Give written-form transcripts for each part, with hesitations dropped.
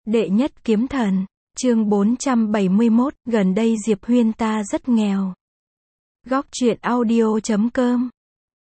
Đệ nhất kiếm thần, chương 471, gần đây Diệp Huyên ta rất nghèo. Góc truyện audio.com.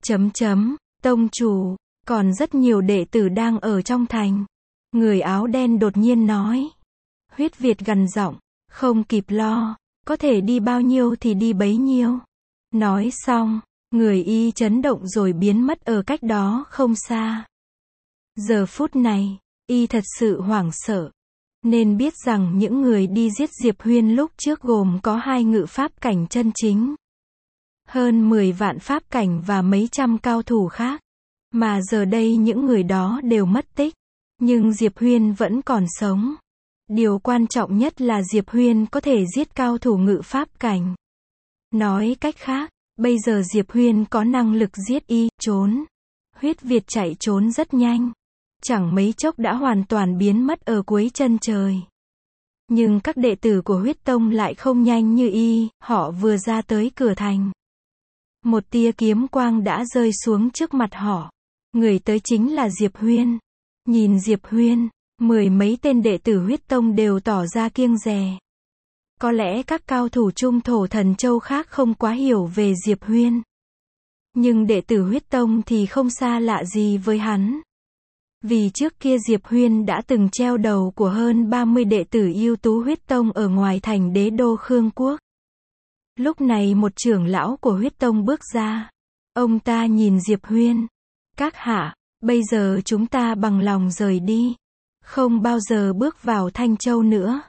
Tông chủ, còn rất nhiều đệ tử đang ở trong thành. Người áo đen đột nhiên nói. Huyết Việt gằn giọng, không kịp lo, có thể đi bao nhiêu thì đi bấy nhiêu. Nói xong, người y chấn động rồi biến mất ở cách đó không xa. Giờ phút này, y thật sự hoảng sợ. Nên biết rằng những người đi giết Diệp Huyên lúc trước gồm có 2 ngự pháp cảnh chân chính, hơn 10 vạn pháp cảnh và mấy trăm cao thủ khác. Mà giờ đây những người đó đều mất tích. Nhưng Diệp Huyên vẫn còn sống. Điều quan trọng nhất là Diệp Huyên có thể giết cao thủ ngự pháp cảnh. Nói cách khác, bây giờ Diệp Huyên có năng lực giết y, trốn. Huyết Việt chạy trốn rất nhanh. Chẳng mấy chốc đã hoàn toàn biến mất ở cuối chân trời. Nhưng các đệ tử của huyết tông lại không nhanh như y, họ vừa ra tới cửa thành. Một tia kiếm quang đã rơi xuống trước mặt họ. Người tới chính là Diệp Huyên. Nhìn Diệp Huyên, 10 mấy tên đệ tử huyết tông đều tỏ ra kiêng dè. Có lẽ các cao thủ trung thổ thần châu khác không quá hiểu về Diệp Huyên. Nhưng đệ tử huyết tông thì không xa lạ gì với hắn. Vì trước kia Diệp Huyên đã từng treo đầu của hơn 30 đệ tử ưu tú huyết tông ở ngoài thành đế đô Khương Quốc. Lúc này một trưởng lão của huyết tông bước ra. Ông ta nhìn Diệp Huyên. Các hạ, bây giờ chúng ta bằng lòng rời đi. Không bao giờ bước vào Thanh Châu nữa.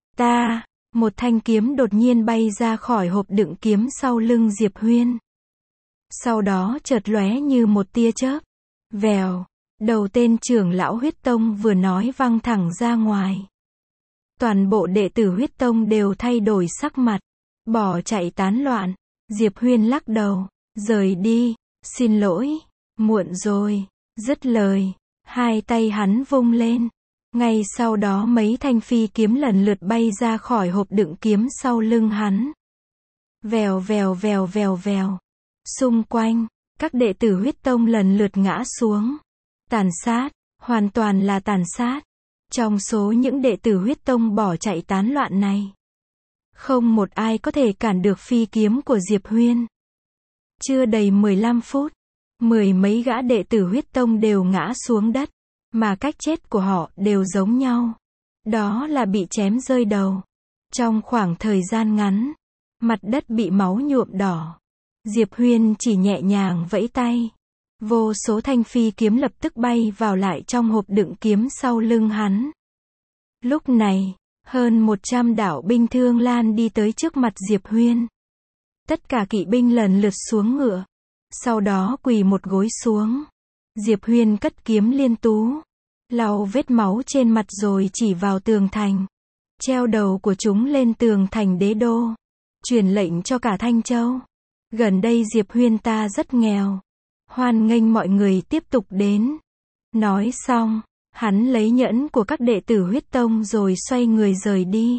Một thanh kiếm đột nhiên bay ra khỏi hộp đựng kiếm sau lưng Diệp Huyên. Sau đó chợt lóe như một tia chớp. Vèo. Đầu tên trưởng lão huyết tông vừa nói văng thẳng ra ngoài. Toàn bộ đệ tử huyết tông đều thay đổi sắc mặt, bỏ chạy tán loạn. Diệp Huyên lắc đầu, rời đi, xin lỗi, muộn rồi. Dứt lời, 2 tay hắn vung lên. Ngay sau đó mấy thanh phi kiếm lần lượt bay ra khỏi hộp đựng kiếm sau lưng hắn. Vèo vèo vèo vèo vèo. Xung quanh, các đệ tử huyết tông lần lượt ngã xuống. Tàn sát, hoàn toàn là tàn sát. Trong số những đệ tử huyết tông bỏ chạy tán loạn này, không một ai có thể cản được phi kiếm của Diệp Huyên. Chưa đầy 15 phút, 10 mấy gã đệ tử huyết tông đều ngã xuống đất, mà cách chết của họ đều giống nhau. Đó là bị chém rơi đầu. Trong khoảng thời gian ngắn, mặt đất bị máu nhuộm đỏ. Diệp Huyên chỉ nhẹ nhàng vẫy tay. Vô số thanh phi kiếm lập tức bay vào lại trong hộp đựng kiếm sau lưng hắn. Lúc này, hơn 100 đạo binh thương lan đi tới trước mặt Diệp Huyên. Tất cả kỵ binh lần lượt xuống ngựa. Sau đó quỳ một gối xuống. Diệp Huyên cất kiếm liên tú. Lau vết máu trên mặt rồi chỉ vào tường thành. Treo đầu của chúng lên tường thành đế đô. Truyền lệnh cho cả Thanh Châu. Gần đây Diệp Huyên ta rất nghèo. Hoan nghênh mọi người tiếp tục đến. Nói xong, hắn lấy nhẫn của các đệ tử huyết tông rồi xoay người rời đi.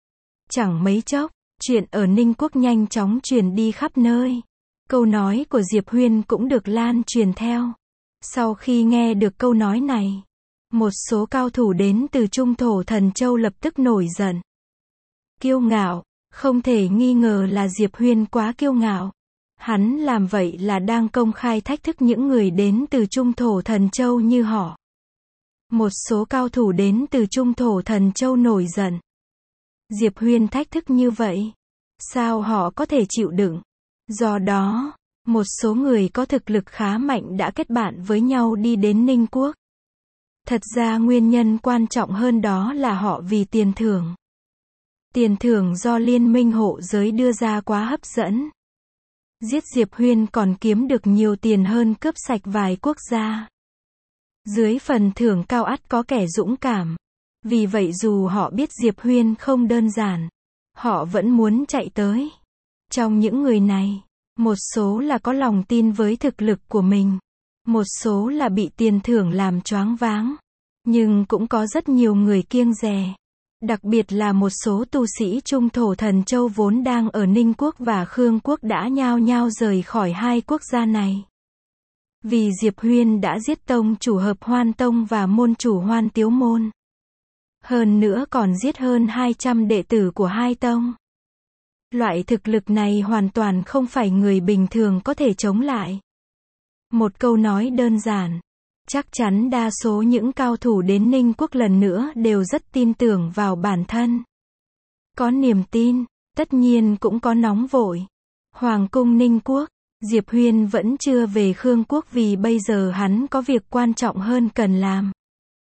Chẳng mấy chốc, chuyện ở Ninh Quốc nhanh chóng truyền đi khắp nơi. Câu nói của Diệp Huyên cũng được lan truyền theo. Sau khi nghe được câu nói này, một số cao thủ đến từ trung thổ thần châu lập tức nổi giận. Kiêu ngạo, không thể nghi ngờ là Diệp Huyên quá kiêu ngạo. Hắn làm vậy là đang công khai thách thức những người đến từ trung thổ thần châu như họ. Một số cao thủ đến từ trung thổ thần châu nổi giận. Diệp Huyên thách thức như vậy, sao họ có thể chịu đựng? Do đó, một số người có thực lực khá mạnh đã kết bạn với nhau đi đến Ninh Quốc. Thật ra nguyên nhân quan trọng hơn đó là họ vì tiền thưởng. Tiền thưởng do Liên minh hộ giới đưa ra quá hấp dẫn. Giết Diệp Huyên còn kiếm được nhiều tiền hơn cướp sạch vài quốc gia. Dưới phần thưởng cao ắt có kẻ dũng cảm. Vì vậy dù họ biết Diệp Huyên không đơn giản, họ vẫn muốn chạy tới. Trong những người này, một số là có lòng tin với thực lực của mình. Một số là bị tiền thưởng làm choáng váng. Nhưng cũng có rất nhiều người kiêng dè. Đặc biệt là một số tu sĩ trung thổ thần châu vốn đang ở Ninh Quốc và Khương Quốc đã nhao nhao rời khỏi 2 quốc gia này. Vì Diệp Huyên đã giết tông chủ Hợp Hoan Tông và môn chủ Hoan Tiếu Môn. Hơn nữa còn giết hơn 200 đệ tử của hai tông. Loại thực lực này hoàn toàn không phải người bình thường có thể chống lại. Một câu nói đơn giản. Chắc chắn đa số những cao thủ đến Ninh Quốc lần nữa đều rất tin tưởng vào bản thân. Có niềm tin, tất nhiên cũng có nóng vội. Hoàng cung Ninh Quốc, Diệp Huyên vẫn chưa về Khương Quốc vì bây giờ hắn có việc quan trọng hơn cần làm.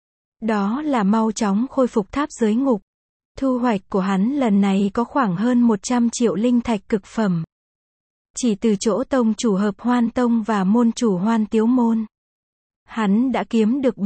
Đó là mau chóng khôi phục tháp giới ngục. Thu hoạch của hắn lần này có khoảng hơn 100 triệu linh thạch cực phẩm. Chỉ từ chỗ tông chủ Hợp Hoan Tông và môn chủ Hoan Tiếu Môn, hắn đã kiếm được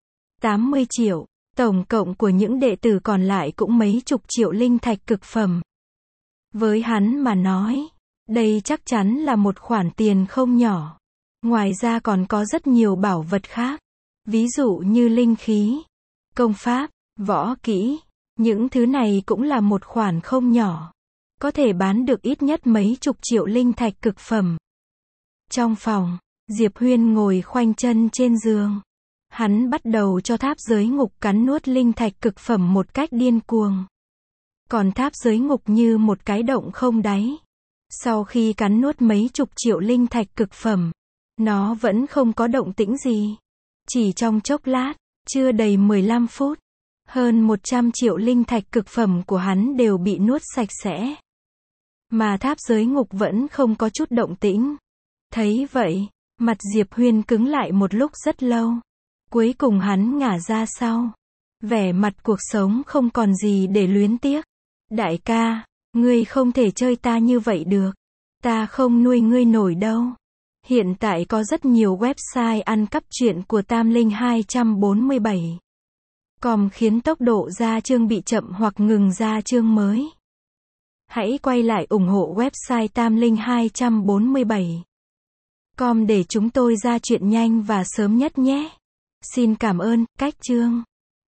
80 triệu. Tổng cộng của những đệ tử còn lại cũng mấy chục triệu linh thạch cực phẩm. Với hắn mà nói, đây chắc chắn là một khoản tiền không nhỏ. Ngoài ra còn có rất nhiều bảo vật khác. Ví dụ như linh khí, công pháp, võ kỹ. Những thứ này cũng là một khoản không nhỏ. Có thể bán được ít nhất mấy chục triệu linh thạch cực phẩm. Trong phòng, Diệp Huyên ngồi khoanh chân trên giường. Hắn bắt đầu cho tháp giới ngục cắn nuốt linh thạch cực phẩm một cách điên cuồng. Còn tháp giới ngục như một cái động không đáy. Sau khi cắn nuốt mấy chục triệu linh thạch cực phẩm, nó vẫn không có động tĩnh gì. Chỉ trong chốc lát, chưa đầy 15 phút, hơn 100 triệu linh thạch cực phẩm của hắn đều bị nuốt sạch sẽ. Mà tháp giới ngục vẫn không có chút động tĩnh. Thấy vậy, mặt Diệp Huyên cứng lại một lúc rất lâu. Cuối cùng hắn ngả ra sau. Vẻ mặt cuộc sống không còn gì để luyến tiếc. Đại ca, ngươi không thể chơi ta như vậy được. Ta không nuôi ngươi nổi đâu. Hiện tại có rất nhiều website ăn cắp truyện của Tam Linh 247. Khiến tốc độ ra chương bị chậm hoặc ngừng ra chương mới. Hãy quay lại ủng hộ website Tam Linh 247. Để chúng tôi ra chuyện nhanh và sớm nhất nhé. Xin cảm ơn, cách chương.